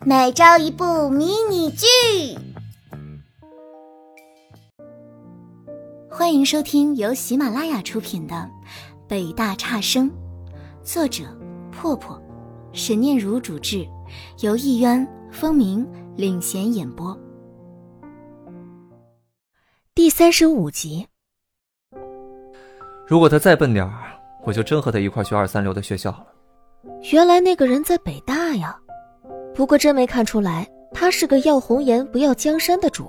每周一部迷你剧。欢迎收听由喜马拉雅出品的《北大差生》，作者破破，沈念如主制，由艺渊、风鸣领衔演播。第35集。 如果他再笨点儿，我就真和他一块去2、3流的学校了。 原来那个人在北大呀，不过真没看出来他是个要红颜不要江山的主。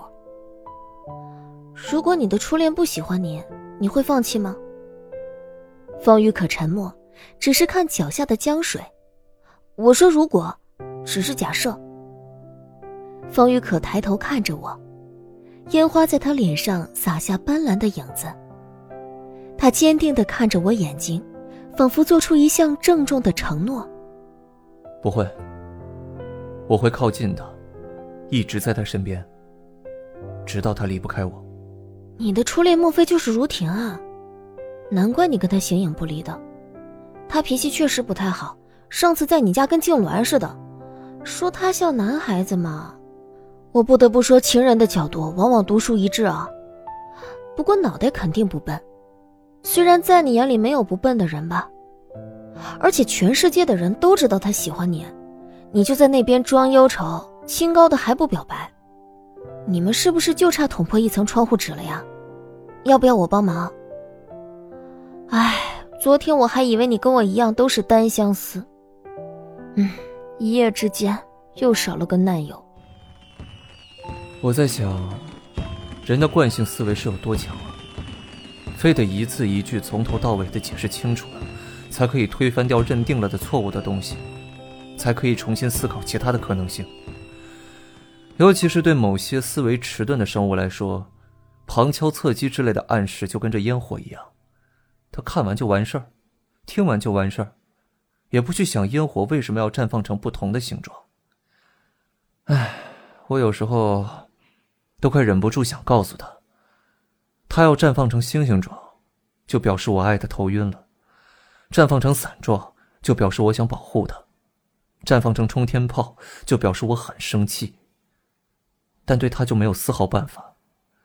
如果你的初恋不喜欢你，你会放弃吗？方宇可沉默，只是看脚下的江水。我说如果，只是假设。方宇可抬头看着我，烟花在他脸上洒下斑斓的影子。他坚定地看着我眼睛，仿佛做出一项郑重的承诺。 不会，我会靠近他，一直在他身边，直到他离不开我。 你的初恋莫非就是如婷啊？难怪你跟他形影不离的。他脾气确实不太好，上次在你家跟痉挛似的，说他像男孩子嘛。我不得不说，情人的角度往往独树一帜啊。不过脑袋肯定不笨，虽然在你眼里没有不笨的人吧，而且全世界的人都知道他喜欢你，你就在那边装忧愁，清高的还不表白。你们是不是就差捅破一层窗户纸了呀？要不要我帮忙？唉，昨天我还以为你跟我一样都是单相思，一夜之间又少了个难友。 我在想，人的惯性思维是有多强啊？非得一字一句从头到尾的解释清楚了，才可以推翻掉认定了的错误的东西，才可以重新思考其他的可能性。尤其是对某些思维迟钝的生物来说，旁敲侧击之类的暗示就跟这烟火一样，他看完就完事儿，听完就完事儿，也不去想烟火为什么要绽放成不同的形状。唉，我有时候都快忍不住想告诉他，他要绽放成星星状，就表示我爱他头晕了；绽放成伞状，就表示我想保护他；绽放成冲天炮，就表示我很生气。但对他就没有丝毫办法。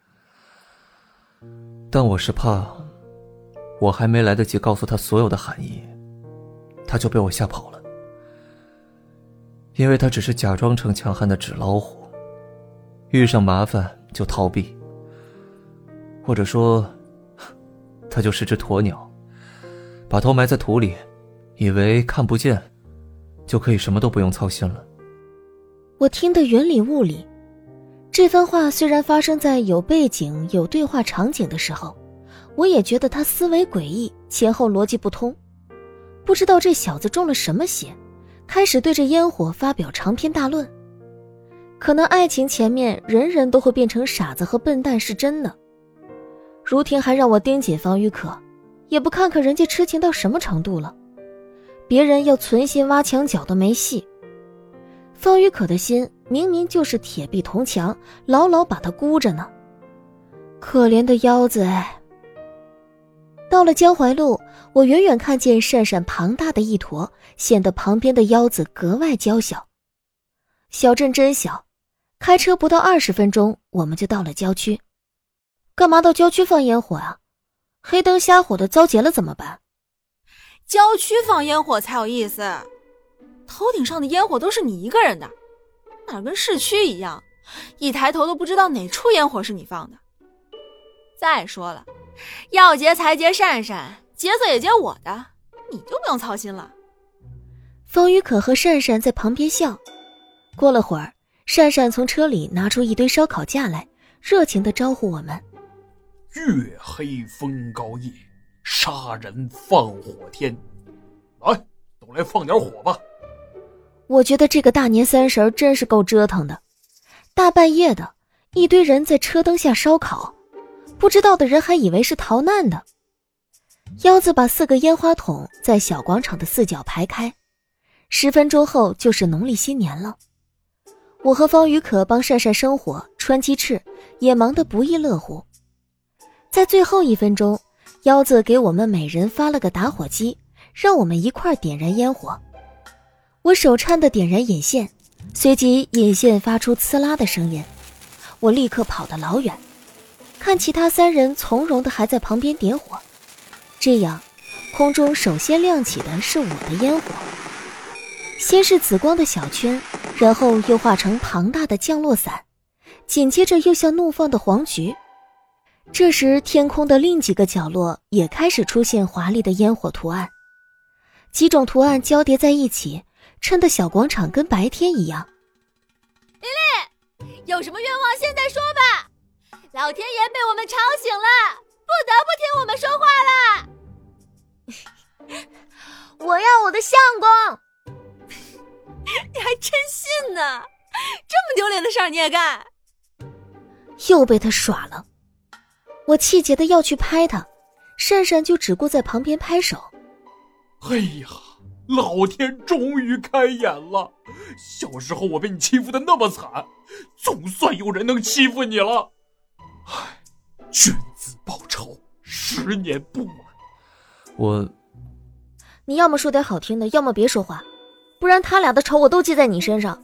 但我是怕，我还没来得及告诉他所有的含义，他就被我吓跑了。因为他只是假装成强悍的纸老虎，遇上麻烦就逃避，或者说他就是只鸵鸟，把头埋在土里，以为看不见就可以什么都不用操心了。 我听得云里雾里，这番话虽然发生在有背景有对话场景的时候，我也觉得他思维诡异，前后逻辑不通。不知道这小子中了什么邪，开始对着烟火发表长篇大论。可能爱情前面人人都会变成傻子和笨蛋是真的。如婷还让我盯紧方宇可，也不看看人家痴情到什么程度了。别人要存心挖墙脚都没戏。方宇可的心明明就是铁壁铜墙，牢牢把他箍着呢。可怜的腰子哎。到了江淮路，我远远看见闪闪庞大的一坨，显得旁边的腰子格外娇小。小镇真小，开车不到20分钟，我们就到了郊区。干嘛到郊区放烟火啊？黑灯瞎火的遭劫了怎么办？ 郊区放烟火才有意思，头顶上的烟火都是你一个人的，哪跟市区一样，一抬头都不知道哪处烟火是你放的。再说了，要劫财劫善善，劫色也劫我的，你就不用操心了。 方宇可和善善在旁边笑。过了会儿，善善从车里拿出一堆烧烤架来，热情地招呼我们。 月黑风高夜，杀人放火天，来，都来放点火吧。 我觉得这个大年30真是够折腾的，大半夜的，一堆人在车灯下烧烤，不知道的人还以为是逃难的。腰子把4个烟花筒在小广场的4角排开，10分钟后就是农历新年了。我和方宇可帮善善生火穿鸡翅，也忙得不亦乐乎。在最后1分钟，腰子给我们每人发了个打火机，让我们一块点燃烟火。我手搀的点燃引线， 随即引线发出呲啦的声音，我立刻跑得老远，看其他3人从容地还在旁边点火。这样，空中首先亮起的是我的烟火，先是紫光的小圈，然后又化成庞大的降落伞，紧接着又像怒放的黄菊。这时天空的另几个角落也开始出现华丽的烟火图案，几种图案交叠在一起，衬得小广场跟白天一样。 丽丽，有什么愿望现在说吧，老天爷被我们吵醒了，不得不听我们说话了。 我要我的相公。 你还真信呢？这么丢脸的事儿你也干？ 又被他耍了。我气结的要去拍他，珊珊就只顾在旁边拍手。 哎呀，老天终于开眼了！小时候我被你欺负的那么惨，总算有人能欺负你了。唉，君子报仇，10年不晚。 你要么说点好听的，要么别说话，不然他俩的仇我都记在你身上。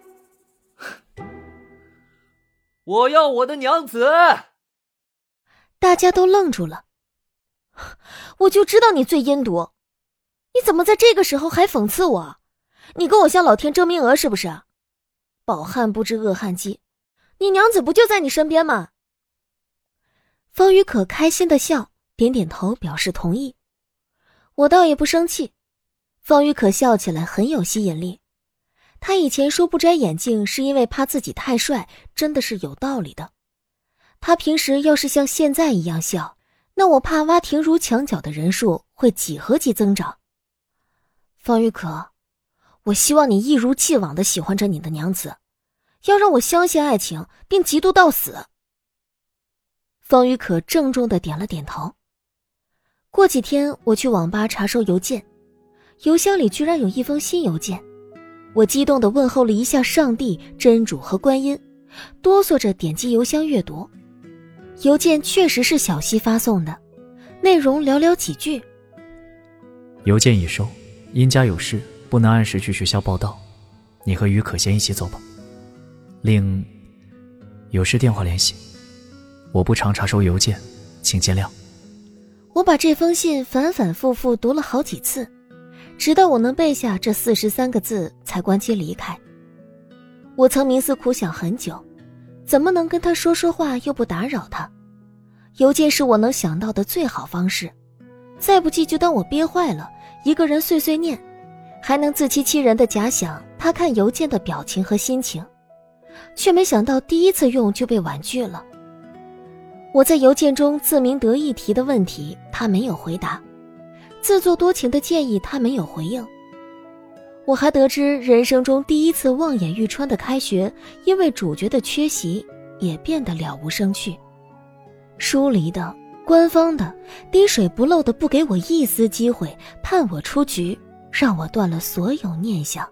我要我的娘子！ 大家都愣住了。我就知道你最阴毒，你怎么在这个时候还讽刺我？你跟我向老天争名额是不是？饱汉不知饿汉饥，你娘子不就在你身边吗？方宇可开心的笑，点点头表示同意。我倒也不生气，方宇可笑起来很有吸引力。他以前说不摘眼镜是因为怕自己太帅，真的是有道理的。他平时要是像现在一样笑，那我怕挖庭如墙角的人数会几何级增长。方玉可，我希望你一如既往地喜欢着你的娘子，要让我相信爱情并嫉妒到死。方玉可郑重地点了点头。过几天我去网吧查收邮件，邮箱里居然有一封新邮件。我激动地问候了一下上帝、真主和观音，哆嗦着点击邮箱阅读。邮件确实是小西发送的，内容寥寥几句。 邮件已收，因家有事不能按时去学校报到，你和于可先一起走吧。另有事电话联系，我不常查收邮件，请见谅。 我把这封信反反复复读了好几次，直到我能背下这43个字才关机离开。我曾冥思苦想很久，怎么能跟他说说话又不打扰他？邮件是我能想到的最好方式，再不济就当我憋坏了，一个人碎碎念，还能自欺欺人的假想他看邮件的表情和心情，却没想到第一次用就被婉拒了。我在邮件中自鸣得意提的问题他没有回答，自作多情的建议他没有回应。我还得知人生中第一次望眼欲穿的开学因为主角的缺席也变得了无生趣。疏离的、官方的、滴水不漏的不给我一丝机会，判我出局，让我断了所有念想。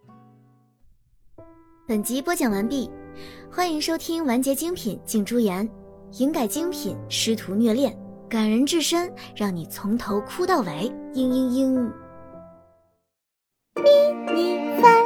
本集播讲完毕，欢迎收听完结精品净珠言，营改精品师徒虐恋，感人至深，让你从头哭到尾。嘤嘤嘤，咪咪番。